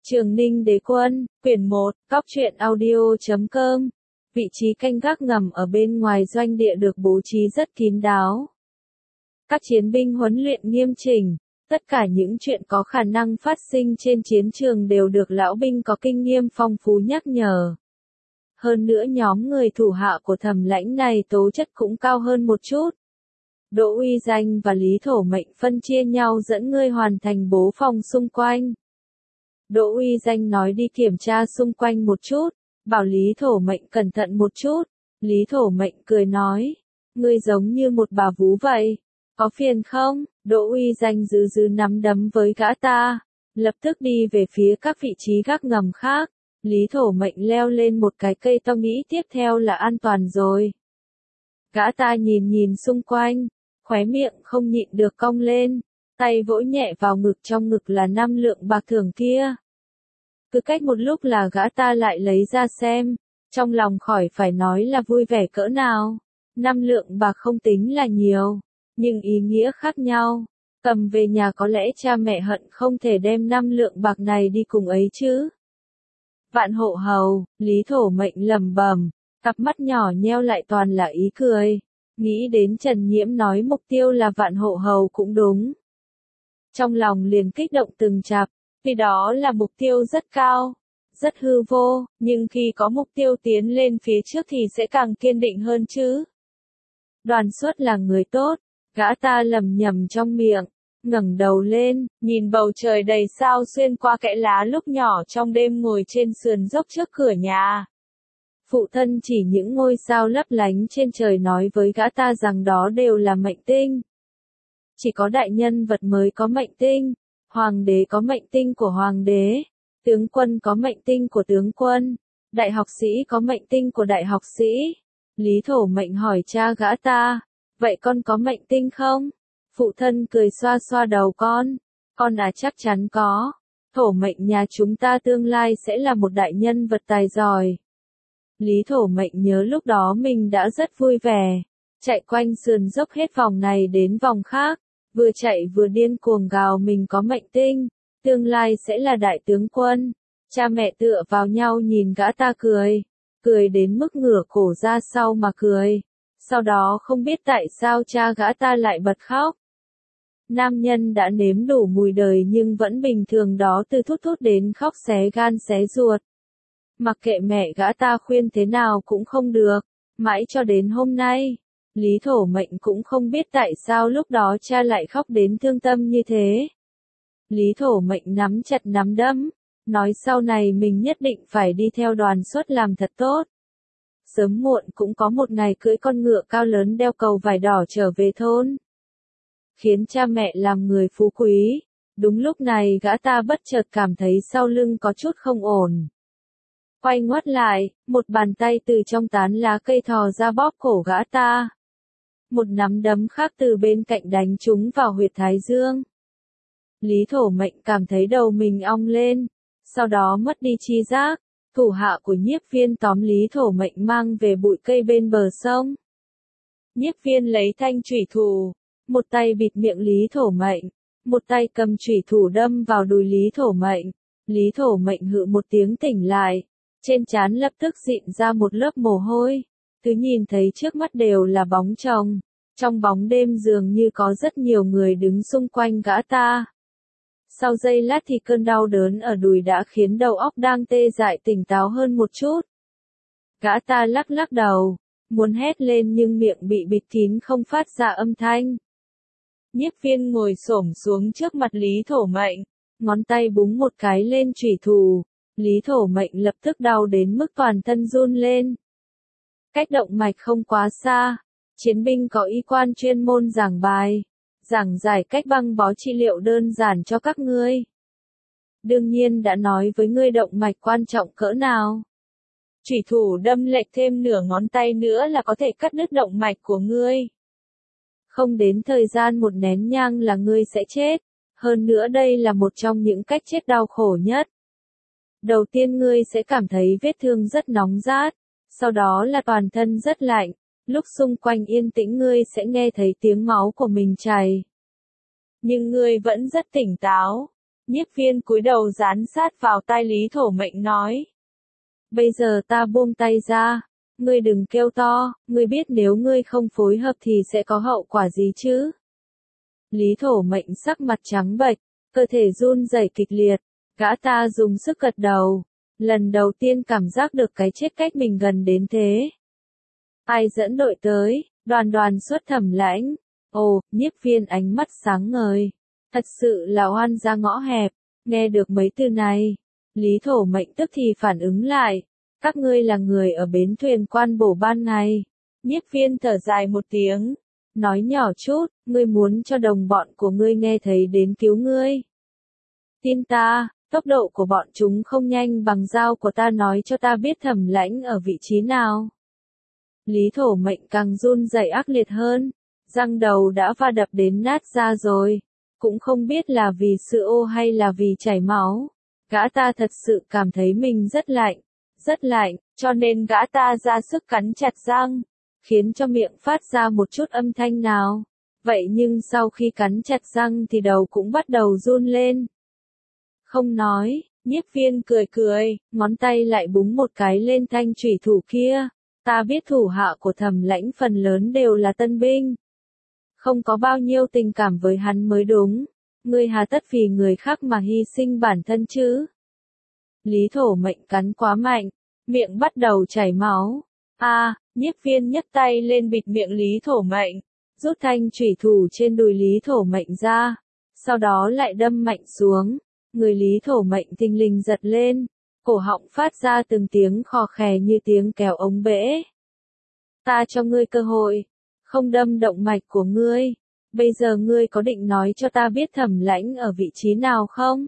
Trường Ninh Đế Quân, quyển 1, Cóc truyện audio.com. Vị trí canh gác ngầm ở bên ngoài doanh địa được bố trí rất kín đáo. Các chiến binh huấn luyện nghiêm chỉnh, tất cả những chuyện có khả năng phát sinh trên chiến trường đều được lão binh có kinh nghiệm phong phú nhắc nhở. Hơn nữa nhóm người thủ hạ của Thẩm Lãnh này tố chất cũng cao hơn một chút. Đỗ Uy Danh và Lý Thổ Mệnh phân chia nhau dẫn ngươi hoàn thành bố phòng xung quanh. Đỗ Uy Danh nói đi kiểm tra xung quanh một chút, bảo Lý Thổ Mệnh cẩn thận một chút. Lý Thổ Mệnh cười nói, ngươi giống như một bà vú vậy, có phiền không? Đỗ Uy Danh giữ nắm đấm với gã ta, lập tức đi về phía các vị trí gác ngầm khác. Lý Thổ Mệnh leo lên một cái cây to nghĩ tiếp theo là an toàn rồi. Gã ta nhìn xung quanh, khóe miệng không nhịn được cong lên, tay vỗ nhẹ vào ngực, trong ngực là 5 lượng bạc thưởng kia. Cứ cách một lúc là gã ta lại lấy ra xem, trong lòng khỏi phải nói là vui vẻ cỡ nào. 5 lượng bạc không tính là nhiều, nhưng ý nghĩa khác nhau. Cầm về nhà có lẽ cha mẹ hận không thể đem 5 lượng bạc này đi cùng ấy chứ. Vạn Hộ Hầu, Lý Thổ Mệnh lẩm bẩm, cặp mắt nhỏ nheo lại toàn là ý cười. Nghĩ đến Trần Nhiễm nói mục tiêu là Vạn Hộ Hầu cũng đúng. Trong lòng liền kích động từng chập, vì đó là mục tiêu rất cao, rất hư vô, nhưng khi có mục tiêu tiến lên phía trước thì sẽ càng kiên định hơn chứ. Đoàn Xuất là người tốt, gã ta lẩm nhẩm trong miệng, ngẩng đầu lên, nhìn bầu trời đầy sao xuyên qua kẽ lá lúc nhỏ trong đêm ngồi trên sườn dốc trước cửa nhà. Phụ thân chỉ những ngôi sao lấp lánh trên trời nói với gã ta rằng đó đều là mệnh tinh. Chỉ có đại nhân vật mới có mệnh tinh, hoàng đế có mệnh tinh của hoàng đế, tướng quân có mệnh tinh của tướng quân, đại học sĩ có mệnh tinh của đại học sĩ. Lý Thổ Mệnh hỏi cha gã ta, vậy con có mệnh tinh không? Phụ thân cười xoa xoa đầu con chắc chắn có. Thổ Mệnh nhà chúng ta tương lai sẽ là một đại nhân vật tài giỏi. Lý Thổ Mệnh nhớ lúc đó mình đã rất vui vẻ, chạy quanh sườn dốc hết vòng này đến vòng khác, vừa chạy vừa điên cuồng gào mình có mệnh tinh, tương lai sẽ là đại tướng quân. Cha mẹ tựa vào nhau nhìn gã ta cười đến mức ngửa cổ ra sau mà cười. Sau đó không biết tại sao cha gã ta lại bật khóc. Nam nhân đã nếm đủ mùi đời nhưng vẫn bình thường đó, từ thút đến khóc xé gan xé ruột. Mặc kệ mẹ gã ta khuyên thế nào cũng không được, mãi cho đến hôm nay, Lý Thổ Mệnh cũng không biết tại sao lúc đó cha lại khóc đến thương tâm như thế. Lý Thổ Mệnh nắm chặt nắm đấm, nói sau này mình nhất định phải đi theo Đoàn Xuất làm thật tốt. Sớm muộn cũng có một ngày cưỡi con ngựa cao lớn đeo cầu vải đỏ trở về thôn, khiến cha mẹ làm người phú quý. Đúng lúc này gã ta bất chợt cảm thấy sau lưng có chút không ổn. Quay ngoắt lại, một bàn tay từ trong tán lá cây thò ra bóp cổ gã ta. Một nắm đấm khác từ bên cạnh đánh trúng vào huyệt thái dương. Lý Thổ Mệnh cảm thấy đầu mình ong lên, sau đó mất đi tri giác. Thủ hạ của Nhiếp Viên tóm Lý Thổ Mệnh mang về bụi cây bên bờ sông. Nhiếp Viên lấy thanh chủy thủ, một tay bịt miệng Lý Thổ Mệnh, một tay cầm chủy thủ đâm vào đùi Lý Thổ Mệnh. Lý Thổ Mệnh hự một tiếng tỉnh lại, trên trán lập tức rịn ra một lớp mồ hôi. Cứ nhìn thấy trước mắt đều là bóng chồng, trong bóng đêm dường như có rất nhiều người đứng xung quanh gã ta. Sau giây lát thì cơn đau đớn ở đùi đã khiến đầu óc đang tê dại tỉnh táo hơn một chút. Gã ta lắc đầu, muốn hét lên nhưng miệng bị bịt kín không phát ra âm thanh. Nhiếp Viên ngồi xổm xuống trước mặt Lý Thổ Mệnh, ngón tay búng một cái lên chủy thủ. Lý Thổ Mệnh lập tức đau đến mức toàn thân run lên. Cách động mạch không quá xa, chiến binh có y quan chuyên môn giảng bài, giảng giải cách băng bó trị liệu đơn giản cho các ngươi. Đương nhiên đã nói với ngươi động mạch quan trọng cỡ nào. Chủy thủ đâm lệch thêm nửa ngón tay nữa là có thể cắt đứt động mạch của ngươi. Không đến thời gian một nén nhang là ngươi sẽ chết, hơn nữa đây là một trong những cách chết đau khổ nhất. Đầu tiên ngươi sẽ cảm thấy vết thương rất nóng rát, sau đó là toàn thân rất lạnh, lúc xung quanh yên tĩnh ngươi sẽ nghe thấy tiếng máu của mình chảy. Nhưng ngươi vẫn rất tỉnh táo, Nhiếp Viên cúi đầu dán sát vào tai Lý Thổ Mệnh nói. Bây giờ ta buông tay ra, ngươi đừng kêu to, ngươi biết nếu ngươi không phối hợp thì sẽ có hậu quả gì chứ? Lý Thổ Mệnh sắc mặt trắng bệch, cơ thể run rẩy kịch liệt, gã ta dùng sức gật đầu, lần đầu tiên cảm giác được cái chết cách mình gần đến thế. Ai dẫn đội tới? Đoàn xuất Thẩm Lãnh. Ồ, Nhiếp Viên ánh mắt sáng ngời. Thật sự là oan gia ngõ hẹp. Nghe được mấy từ này, Lý Thổ Mệnh tức thì phản ứng lại. Các ngươi là người ở bến thuyền Quan Bổ ban ngày. Nhiếp Viên thở dài một tiếng, nói nhỏ chút, ngươi muốn cho đồng bọn của ngươi nghe thấy đến cứu ngươi. Tin ta, tốc độ của bọn chúng không nhanh bằng dao của ta, nói cho ta biết Thẩm Lãnh ở vị trí nào. Lý Thổ Mệnh càng run rẩy ác liệt hơn, răng đầu đã va đập đến nát ra rồi, cũng không biết là vì sự ô hay là vì chảy máu. Gã ta thật sự cảm thấy mình rất lạnh, cho nên gã ta ra sức cắn chặt răng, khiến cho miệng phát ra một chút âm thanh nào. Vậy nhưng sau khi cắn chặt răng thì đầu cũng bắt đầu run lên. Không nói, Nhiếp Viên cười, ngón tay lại búng một cái lên thanh chủy thủ kia. Ta biết thủ hạ của Thẩm Lãnh phần lớn đều là tân binh. Không có bao nhiêu tình cảm với hắn mới đúng. Ngươi hà tất vì người khác mà hy sinh bản thân chứ? Lý Thổ Mệnh cắn quá mạnh, miệng bắt đầu chảy máu. Nhiếp Viên nhấc tay lên bịt miệng Lý Thổ Mệnh, rút thanh chủy thủ trên đùi Lý Thổ Mệnh ra, sau đó lại đâm mạnh xuống. Người Lý Thổ Mệnh thình lình giật lên, cổ họng phát ra từng tiếng khò khè như tiếng kéo ống bể. Ta cho ngươi cơ hội, không đâm động mạch của ngươi. Bây giờ ngươi có định nói cho ta biết Thẩm Lãnh ở vị trí nào không?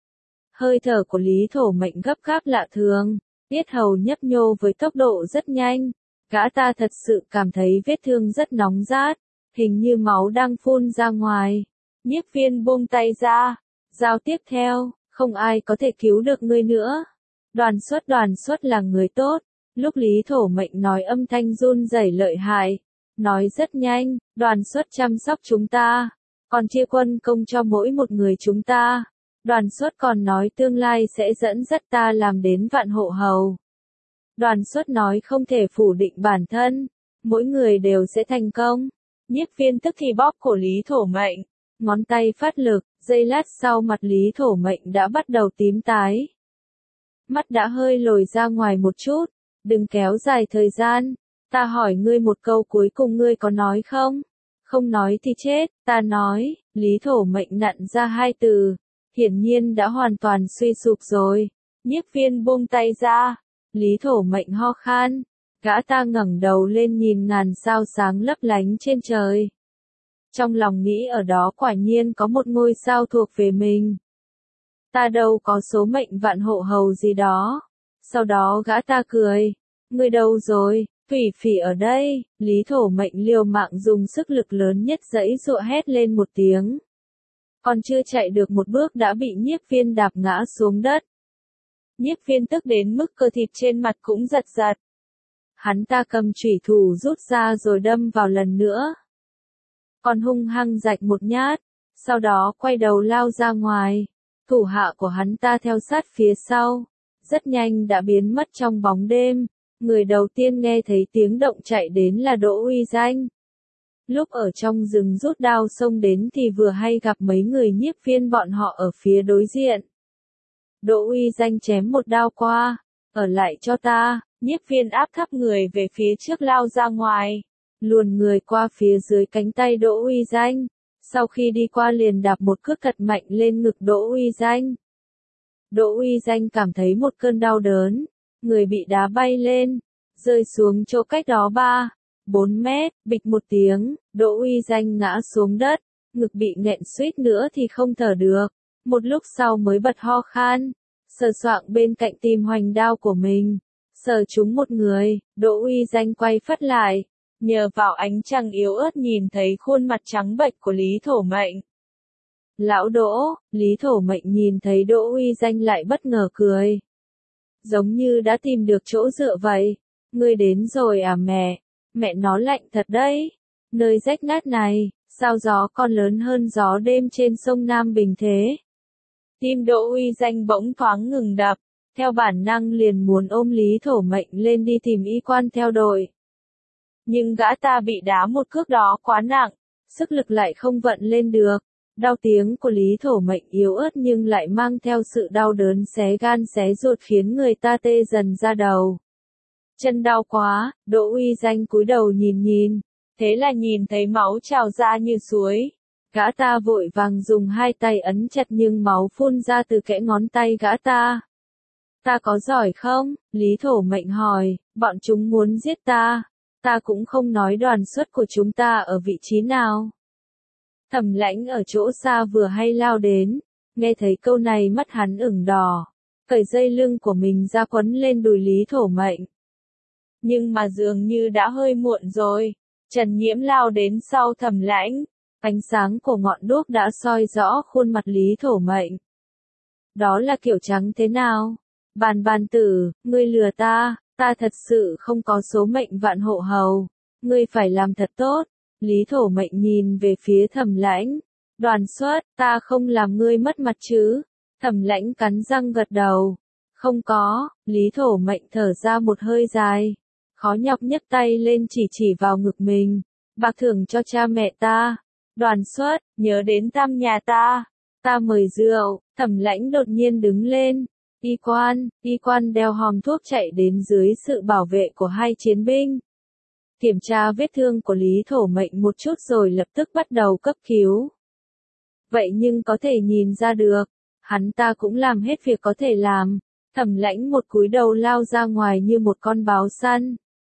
Hơi thở của Lý Thổ Mệnh gấp gáp lạ thường, yết hầu nhấp nhô với tốc độ rất nhanh. Gã ta thật sự cảm thấy vết thương rất nóng rát, hình như máu đang phun ra ngoài. Nhiếp Viên buông tay ra, giao tiếp theo, không ai có thể cứu được ngươi nữa. Đoàn xuất là người tốt. Lúc Lý Thổ Mệnh nói âm thanh run rẩy lợi hại, nói rất nhanh, đoàn xuất chăm sóc chúng ta, còn chia quân công cho mỗi một người chúng ta. Đoàn xuất còn nói tương lai sẽ dẫn dắt ta làm đến vạn hộ hầu. Đoàn xuất nói không thể phủ định bản thân, mỗi người đều sẽ thành công. Nhiếp Viên tức thì bóp cổ Lý Thổ Mệnh, ngón tay phát lực, giây lát sau mặt Lý Thổ Mệnh đã bắt đầu tím tái. Mắt đã hơi lồi ra ngoài một chút, đừng kéo dài thời gian, ta hỏi ngươi một câu cuối cùng ngươi có nói không? Không nói thì chết, ta nói. Lý Thổ Mệnh nặn ra hai từ, hiển nhiên đã hoàn toàn suy sụp rồi. Nhiếp Viên buông tay ra, Lý Thổ Mệnh ho khan, gã ta ngẩng đầu lên nhìn ngàn sao sáng lấp lánh trên trời. Trong lòng nghĩ ở đó quả nhiên có một ngôi sao thuộc về mình. Ta đâu có số mệnh vạn hộ hầu gì đó. Sau đó gã ta cười. Ngươi đâu rồi? Phỉ Phỉ ở đây. Lý Thổ Mệnh liều mạng dùng sức lực lớn nhất giãy giụa hét lên một tiếng. Còn chưa chạy được một bước đã bị Nhiếp Viên đạp ngã xuống đất. Nhiếp Viên tức đến mức cơ thịt trên mặt cũng giật giật. Hắn ta cầm chủy thủ rút ra rồi đâm vào lần nữa. Còn hung hăng rạch một nhát, sau đó quay đầu lao ra ngoài. Thủ hạ của hắn ta theo sát phía sau, rất nhanh đã biến mất trong bóng đêm. Người đầu tiên nghe thấy tiếng động chạy đến là Đỗ Uy Danh. Lúc ở trong rừng rút đao xông đến thì vừa hay gặp mấy người Nhiếp Viên bọn họ ở phía đối diện. Đỗ Uy Danh chém một đao qua, ở lại cho ta. Nhiếp Viên áp thấp người về phía trước lao ra ngoài, luồn người qua phía dưới cánh tay Đỗ Uy Danh. Sau khi đi qua liền đạp một cước thật mạnh lên ngực Đỗ Uy Danh. Đỗ Uy Danh cảm thấy một cơn đau đớn, người bị đá bay lên, rơi xuống chỗ cách đó 3-4 mét, bịch một tiếng, Đỗ Uy Danh ngã xuống đất, ngực bị nghẹn suýt nữa thì không thở được, một lúc sau mới bật ho khan, sờ soạng bên cạnh tìm hoành đao của mình, sờ trúng một người, Đỗ Uy Danh quay phắt lại, nhờ vào ánh trăng yếu ớt nhìn thấy khuôn mặt trắng bệch của Lý Thổ Mệnh. Lão Đỗ, Lý Thổ Mệnh nhìn thấy Đỗ Uy Danh lại bất ngờ cười. Giống như đã tìm được chỗ dựa vậy. Ngươi đến rồi à mẹ nó lạnh thật đấy. Nơi rách nát này, sao gió còn lớn hơn gió đêm trên sông Nam Bình thế? Tim Đỗ Uy Danh bỗng thoáng ngừng đập, theo bản năng liền muốn ôm Lý Thổ Mệnh lên đi tìm y quan theo đội. Nhưng gã ta bị đá một cước đó quá nặng, sức lực lại không vận lên được. Đau tiếng của Lý Thổ Mệnh yếu ớt nhưng lại mang theo sự đau đớn xé gan xé ruột khiến người ta tê dần ra đầu. Chân đau quá, Đỗ Uy Danh cúi đầu nhìn, thế là nhìn thấy máu trào ra như suối. Gã ta vội vàng dùng hai tay ấn chặt nhưng máu phun ra từ kẽ ngón tay gã ta. Ta có giỏi không? Lý Thổ Mệnh hỏi, bọn chúng muốn giết ta. Ta cũng không nói đoàn xuất của chúng ta ở vị trí nào. Thẩm Lãnh ở chỗ xa vừa hay lao đến, nghe thấy câu này mắt hắn ửng đỏ, cởi dây lưng của mình ra quấn lên đùi Lý Thổ Mệnh. Nhưng mà dường như đã hơi muộn rồi, Trần Nhiễm lao đến sau Thẩm Lãnh, ánh sáng của ngọn đuốc đã soi rõ khuôn mặt Lý Thổ Mệnh. Đó là kiểu trắng thế nào? Bàn tử, ngươi lừa ta thật sự không có số mệnh vạn hộ hầu, ngươi phải làm thật tốt. Lý Thổ Mệnh nhìn về phía Thẩm Lãnh, đoàn xuất, ta không làm ngươi mất mặt chứ? Thẩm Lãnh cắn răng gật đầu, không có. Lý Thổ Mệnh thở ra một hơi dài, khó nhọc nhấc tay lên chỉ vào ngực mình, bạc thưởng cho cha mẹ ta. Đoàn xuất, nhớ đến thăm nhà ta mời rượu. Thẩm Lãnh đột nhiên đứng lên. Y quan đeo hòm thuốc chạy đến dưới sự bảo vệ của hai chiến binh. Kiểm tra vết thương của Lý Thổ Mệnh một chút rồi lập tức bắt đầu cấp cứu. Vậy nhưng có thể nhìn ra được, hắn ta cũng làm hết việc có thể làm. Thẩm Lãnh một cúi đầu lao ra ngoài như một con báo săn.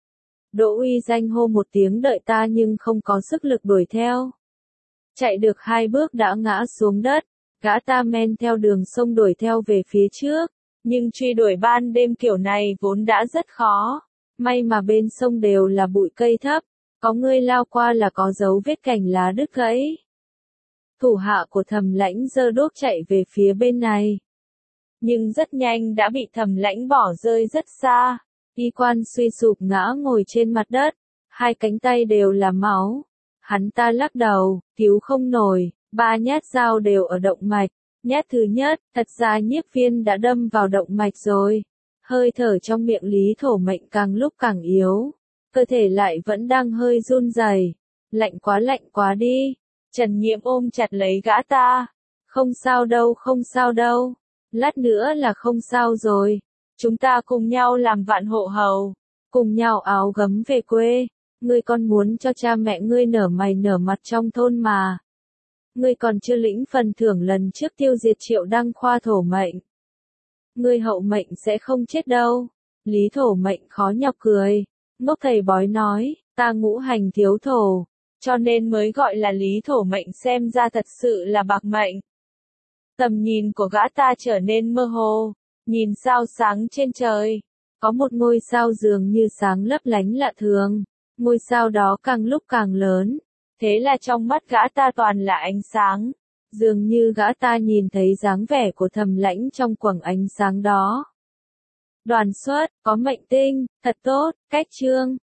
Đỗ Uy Danh hô một tiếng đợi ta nhưng không có sức lực đuổi theo. Chạy được 2 bước đã ngã xuống đất, gã ta men theo đường sông đuổi theo về phía trước, nhưng truy đuổi ban đêm kiểu này vốn đã rất khó. May mà bên sông đều là bụi cây thấp, có người lao qua là có dấu vết cành lá đứt gãy. Thủ hạ của Thẩm Lãnh giơ đuốc chạy về phía bên này, nhưng rất nhanh đã bị Thẩm Lãnh bỏ rơi rất xa. Y quan suy sụp ngã ngồi trên mặt đất, hai cánh tay đều là máu. Hắn ta lắc đầu, cứu không nổi, 3 nhát dao đều ở động mạch. Nhát thứ nhất, thật ra Nhiếp Viên đã đâm vào động mạch rồi. Hơi thở trong miệng Lý Thổ Mệnh càng lúc càng yếu, cơ thể lại vẫn đang hơi run rẩy. Lạnh quá đi. Trần Nhiễm ôm chặt lấy gã ta. Không sao đâu. Lát nữa là không sao rồi. Chúng ta cùng nhau làm vạn hộ hầu, cùng nhau áo gấm về quê. Ngươi còn muốn cho cha mẹ ngươi nở mày nở mặt trong thôn mà. Ngươi còn chưa lĩnh phần thưởng lần trước tiêu diệt Triệu Đăng Khoa Thổ Mệnh. Ngươi hậu mệnh sẽ không chết đâu. Lý Thổ Mệnh khó nhọc cười. Ngốc thầy bói nói, ta ngũ hành thiếu thổ, cho nên mới gọi là Lý Thổ Mệnh, xem ra thật sự là bạc mệnh. Tầm nhìn của gã ta trở nên mơ hồ, nhìn sao sáng trên trời. Có một ngôi sao dường như sáng lấp lánh lạ thường. Ngôi sao đó càng lúc càng lớn, thế là trong mắt gã ta toàn là ánh sáng. Dường như gã ta nhìn thấy dáng vẻ của Thẩm Lãnh trong quầng ánh sáng đó. Đoàn xuất, có mệnh tinh, thật tốt, cách chương.